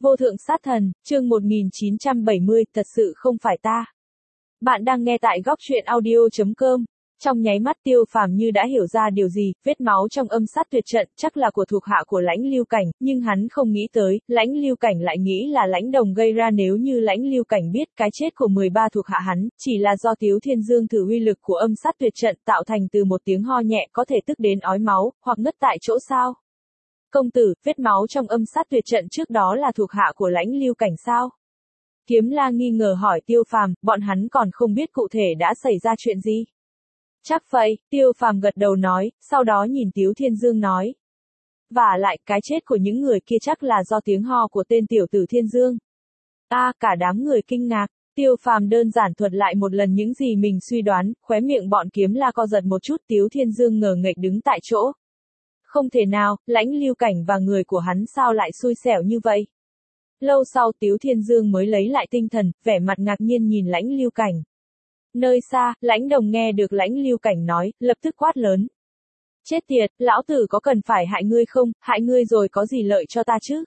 Vô thượng sát thần, chương 1970, thật sự không phải ta. Bạn đang nghe tại góc truyện audio.com. Trong nháy mắt Tiêu Phàm như đã hiểu ra điều gì, vết máu trong âm sát tuyệt trận chắc là của thuộc hạ của Lãnh Lưu Cảnh, nhưng hắn không nghĩ tới, Lãnh Lưu Cảnh lại nghĩ là Lãnh Đồng gây ra. Nếu như Lãnh Lưu Cảnh biết cái chết của 13 thuộc hạ hắn, chỉ là do Tiếu Thiên Dương thử uy lực của âm sát tuyệt trận tạo thành từ một tiếng ho nhẹ có thể tức đến ói máu, hoặc ngất tại chỗ sao? Công tử, vết máu trong âm sát tuyệt trận trước đó là thuộc hạ của Lãnh Lưu Cảnh sao? Kiếm La nghi ngờ hỏi Tiêu Phàm, bọn hắn còn không biết cụ thể đã xảy ra chuyện gì. Chắc vậy, Tiêu Phàm gật đầu nói, sau đó nhìn Tiếu Thiên Dương nói. Vả lại, cái chết của những người kia chắc là do tiếng ho của tên tiểu tử Thiên Dương. Cả đám người kinh ngạc. Tiêu Phàm đơn giản thuật lại một lần những gì mình suy đoán, khóe miệng bọn Kiếm La co giật một chút. Tiếu Thiên Dương ngờ nghệch đứng tại chỗ. Không thể nào, Lãnh Lưu Cảnh và người của hắn sao lại xui xẻo như vậy? Lâu sau Tiếu Thiên Dương mới lấy lại tinh thần, vẻ mặt ngạc nhiên nhìn Lãnh Lưu Cảnh. Nơi xa, Lãnh Đồng nghe được Lãnh Lưu Cảnh nói, lập tức quát lớn. Chết tiệt, lão tử có cần phải hại ngươi không, hại ngươi rồi có gì lợi cho ta chứ?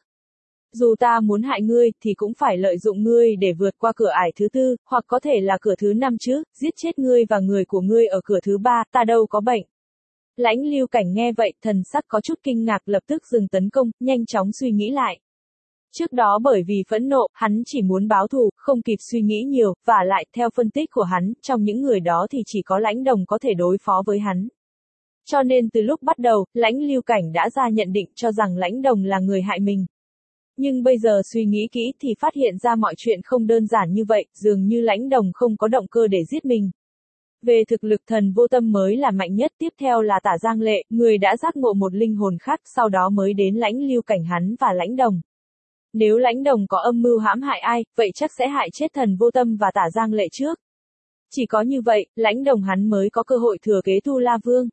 Dù ta muốn hại ngươi, thì cũng phải lợi dụng ngươi để vượt qua cửa ải thứ tư, hoặc có thể là cửa thứ 5 chứ, giết chết ngươi và người của ngươi ở cửa thứ 3, ta đâu có bệnh. Lãnh Lưu Cảnh nghe vậy, thần sắc có chút kinh ngạc lập tức dừng tấn công, nhanh chóng suy nghĩ lại. Trước đó bởi vì phẫn nộ, hắn chỉ muốn báo thù, không kịp suy nghĩ nhiều, và lại, theo phân tích của hắn, trong những người đó thì chỉ có Lãnh Đồng có thể đối phó với hắn. Cho nên từ lúc bắt đầu, Lãnh Lưu Cảnh đã ra nhận định cho rằng Lãnh Đồng là người hại mình. Nhưng bây giờ suy nghĩ kỹ thì phát hiện ra mọi chuyện không đơn giản như vậy, dường như Lãnh Đồng không có động cơ để giết mình. Về thực lực Thần Vô Tâm mới là mạnh nhất, tiếp theo là Tả Giang Lệ, người đã giác ngộ một linh hồn khác, sau đó mới đến Lãnh Lưu Cảnh hắn và Lãnh Đồng. Nếu Lãnh Đồng có âm mưu hãm hại ai, vậy chắc sẽ hại chết Thần Vô Tâm và Tả Giang Lệ trước. Chỉ có như vậy, Lãnh Đồng hắn mới có cơ hội thừa kế Tu La Vương.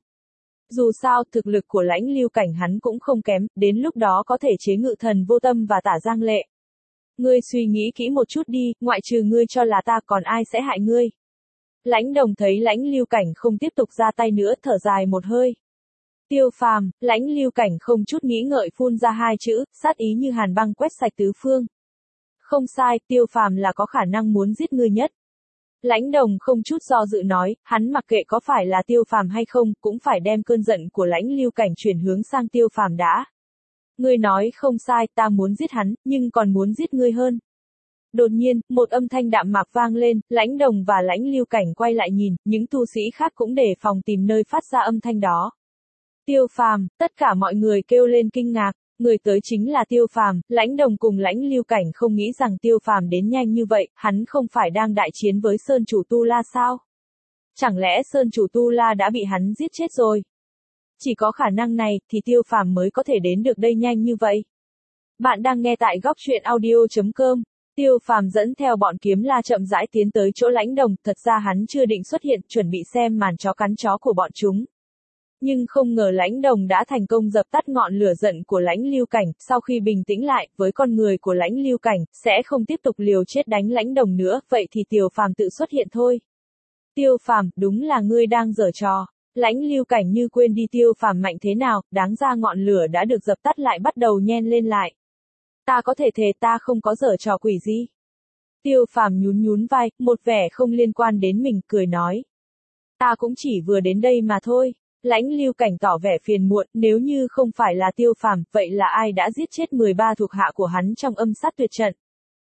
Dù sao, thực lực của Lãnh Lưu Cảnh hắn cũng không kém, đến lúc đó có thể chế ngự Thần Vô Tâm và Tả Giang Lệ. Ngươi suy nghĩ kỹ một chút đi, ngoại trừ ngươi cho là ta còn ai sẽ hại ngươi. Lãnh Đồng thấy Lãnh Lưu Cảnh không tiếp tục ra tay nữa, thở dài một hơi. Tiêu Phàm, Lãnh Lưu Cảnh không chút nghĩ ngợi phun ra hai chữ, sát ý như hàn băng quét sạch tứ phương. Không sai, Tiêu Phàm là có khả năng muốn giết ngươi nhất. Lãnh Đồng không chút do dự nói, hắn mặc kệ có phải là Tiêu Phàm hay không, cũng phải đem cơn giận của Lãnh Lưu Cảnh chuyển hướng sang Tiêu Phàm đã. Ngươi nói không sai, ta muốn giết hắn, nhưng còn muốn giết ngươi hơn. Đột nhiên, một âm thanh đạm mạc vang lên, Lãnh Đồng và Lãnh Lưu Cảnh quay lại nhìn, những tu sĩ khác cũng đề phòng tìm nơi phát ra âm thanh đó. Tiêu Phàm, tất cả mọi người kêu lên kinh ngạc, người tới chính là Tiêu Phàm. Lãnh Đồng cùng Lãnh Lưu Cảnh không nghĩ rằng Tiêu Phàm đến nhanh như vậy, hắn không phải đang đại chiến với Sơn Chủ Tu La sao? Chẳng lẽ Sơn Chủ Tu La đã bị hắn giết chết rồi? Chỉ có khả năng này, thì Tiêu Phàm mới có thể đến được đây nhanh như vậy. Bạn đang nghe tại góc truyện audio.com. Tiêu Phàm dẫn theo bọn Kiếm La chậm rãi tiến tới chỗ Lãnh Đồng, thật ra hắn chưa định xuất hiện, chuẩn bị xem màn chó cắn chó của bọn chúng. Nhưng không ngờ Lãnh Đồng đã thành công dập tắt ngọn lửa giận của Lãnh Lưu Cảnh, sau khi bình tĩnh lại, với con người của Lãnh Lưu Cảnh, sẽ không tiếp tục liều chết đánh Lãnh Đồng nữa, vậy thì Tiêu Phàm tự xuất hiện thôi. Tiêu Phàm, đúng là ngươi đang giở trò. Lãnh Lưu Cảnh như quên đi Tiêu Phàm mạnh thế nào, đáng ra ngọn lửa đã được dập tắt lại bắt đầu nhen lên lại. Ta có thể thề ta không có giở trò quỷ gì. Tiêu Phàm nhún nhún vai, một vẻ không liên quan đến mình, cười nói. Ta cũng chỉ vừa đến đây mà thôi. Lãnh Lưu Cảnh tỏ vẻ phiền muộn, nếu như không phải là Tiêu Phàm, vậy là ai đã giết chết 13 thuộc hạ của hắn trong âm sát tuyệt trận?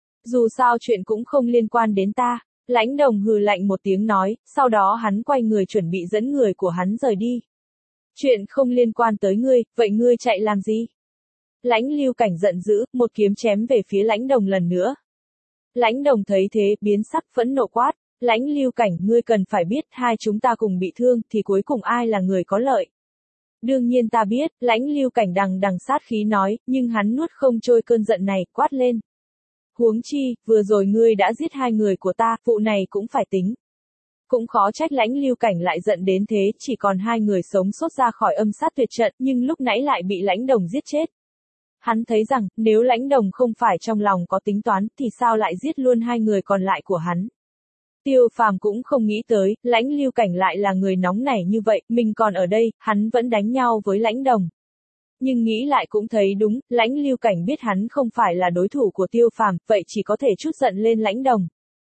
Dù sao chuyện cũng không liên quan đến ta. Lãnh Đồng hừ lạnh một tiếng nói, sau đó hắn quay người chuẩn bị dẫn người của hắn rời đi. Chuyện không liên quan tới ngươi, vậy ngươi chạy làm gì? Lãnh Lưu Cảnh giận dữ, một kiếm chém về phía Lãnh Đồng lần nữa. Lãnh Đồng thấy thế, biến sắc phẫn nộ quát. Lãnh Lưu Cảnh, ngươi cần phải biết, hai chúng ta cùng bị thương, thì cuối cùng ai là người có lợi? Đương nhiên ta biết, Lãnh Lưu Cảnh đằng sát khí nói, nhưng hắn nuốt không trôi cơn giận này, quát lên. Huống chi, vừa rồi ngươi đã giết hai người của ta, vụ này cũng phải tính. Cũng khó trách Lãnh Lưu Cảnh lại giận đến thế, chỉ còn hai người sống sót ra khỏi âm sát tuyệt trận, nhưng lúc nãy lại bị Lãnh Đồng giết chết. Hắn thấy rằng, nếu Lãnh Đồng không phải trong lòng có tính toán, thì sao lại giết luôn hai người còn lại của hắn? Tiêu Phàm cũng không nghĩ tới, Lãnh Lưu Cảnh lại là người nóng nảy như vậy, mình còn ở đây, hắn vẫn đánh nhau với Lãnh Đồng. Nhưng nghĩ lại cũng thấy đúng, Lãnh Lưu Cảnh biết hắn không phải là đối thủ của Tiêu Phàm, vậy chỉ có thể trút giận lên Lãnh Đồng.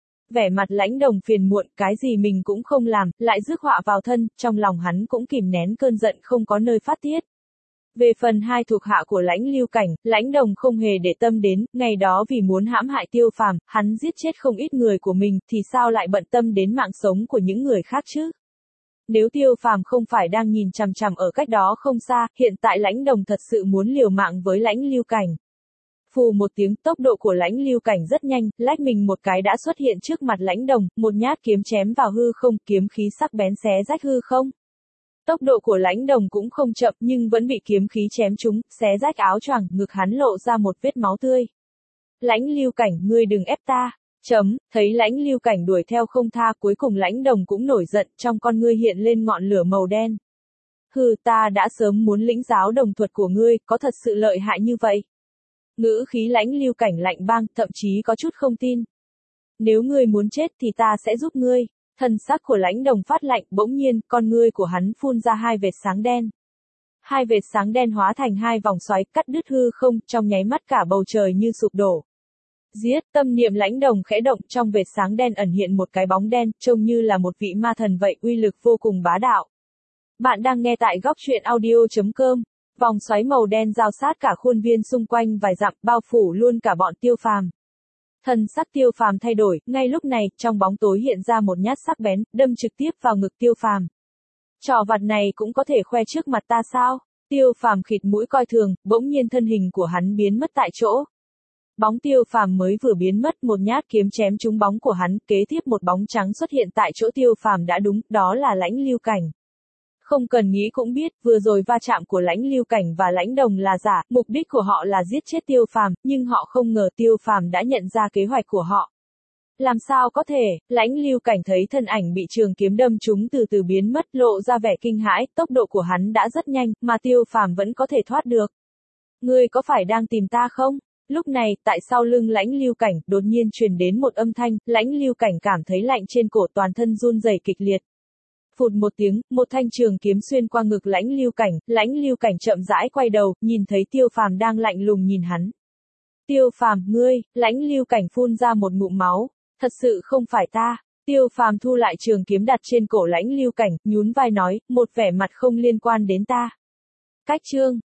Vẻ mặt Lãnh Đồng phiền muộn, cái gì mình cũng không làm, lại rước họa vào thân, trong lòng hắn cũng kìm nén cơn giận không có nơi phát tiết. Về phần hai thuộc hạ của Lãnh Lưu Cảnh, Lãnh Đồng không hề để tâm đến, ngày đó vì muốn hãm hại Tiêu Phàm, hắn giết chết không ít người của mình, thì sao lại bận tâm đến mạng sống của những người khác chứ? Nếu Tiêu Phàm không phải đang nhìn chằm chằm ở cách đó không xa, hiện tại Lãnh Đồng thật sự muốn liều mạng với Lãnh Lưu Cảnh. Phù một tiếng, tốc độ của Lãnh Lưu Cảnh rất nhanh, lách mình một cái đã xuất hiện trước mặt Lãnh Đồng, một nhát kiếm chém vào hư không, kiếm khí sắc bén xé rách hư không. Tốc độ của Lãnh Đồng cũng không chậm nhưng vẫn bị kiếm khí chém trúng, xé rách áo choàng, ngực hắn lộ ra một vết máu tươi. Lãnh Lưu Cảnh, ngươi đừng ép ta. Thấy Lãnh Lưu Cảnh đuổi theo không tha, cuối cùng Lãnh Đồng cũng nổi giận, trong con ngươi hiện lên ngọn lửa màu đen. Hừ, ta đã sớm muốn lĩnh giáo đồng thuật của ngươi, có thật sự lợi hại như vậy? Ngữ khí Lãnh Lưu Cảnh lạnh băng, thậm chí có chút không tin. Nếu ngươi muốn chết thì ta sẽ giúp ngươi. Thần sắc của Lãnh Đồng phát lạnh, bỗng nhiên, con ngươi của hắn phun ra hai vệt sáng đen. Hai vệt sáng đen hóa thành hai vòng xoáy, cắt đứt hư không, trong nháy mắt cả bầu trời như sụp đổ. Giết, tâm niệm Lãnh Đồng khẽ động, trong vệt sáng đen ẩn hiện một cái bóng đen, trông như là một vị ma thần vậy, uy lực vô cùng bá đạo. Bạn đang nghe tại góc truyện audio.com. Vòng xoáy màu đen giao sát cả khuôn viên xung quanh vài dặm, bao phủ luôn cả bọn Tiêu Phàm. Thần sắc Tiêu Phàm thay đổi, ngay lúc này, trong bóng tối hiện ra một nhát sắc bén, đâm trực tiếp vào ngực Tiêu Phàm. Trò vặt này cũng có thể khoe trước mặt ta sao? Tiêu Phàm khịt mũi coi thường, bỗng nhiên thân hình của hắn biến mất tại chỗ. Bóng Tiêu Phàm mới vừa biến mất, một nhát kiếm chém trúng bóng của hắn, kế tiếp một bóng trắng xuất hiện tại chỗ Tiêu Phàm đã đúng, đó là Lãnh Lưu Cảnh. Không cần nghĩ cũng biết, vừa rồi va chạm của Lãnh Lưu Cảnh và Lãnh Đồng là giả, mục đích của họ là giết chết Tiêu Phàm, nhưng họ không ngờ Tiêu Phàm đã nhận ra kế hoạch của họ. Làm sao có thể? Lãnh Lưu Cảnh thấy thân ảnh bị trường kiếm đâm trúng từ từ biến mất, lộ ra vẻ kinh hãi, tốc độ của hắn đã rất nhanh, mà Tiêu Phàm vẫn có thể thoát được. Ngươi có phải đang tìm ta không? Lúc này, tại sau lưng Lãnh Lưu Cảnh, đột nhiên truyền đến một âm thanh, Lãnh Lưu Cảnh cảm thấy lạnh trên cổ, toàn thân run rẩy kịch liệt. Phụt một tiếng, một thanh trường kiếm xuyên qua ngực Lãnh Lưu Cảnh chậm rãi quay đầu, nhìn thấy Tiêu Phàm đang lạnh lùng nhìn hắn. Tiêu Phàm, ngươi, Lãnh Lưu Cảnh phun ra một ngụm máu, thật sự không phải ta. Tiêu Phàm thu lại trường kiếm đặt trên cổ Lãnh Lưu Cảnh, nhún vai nói, một vẻ mặt không liên quan đến ta. Cách chương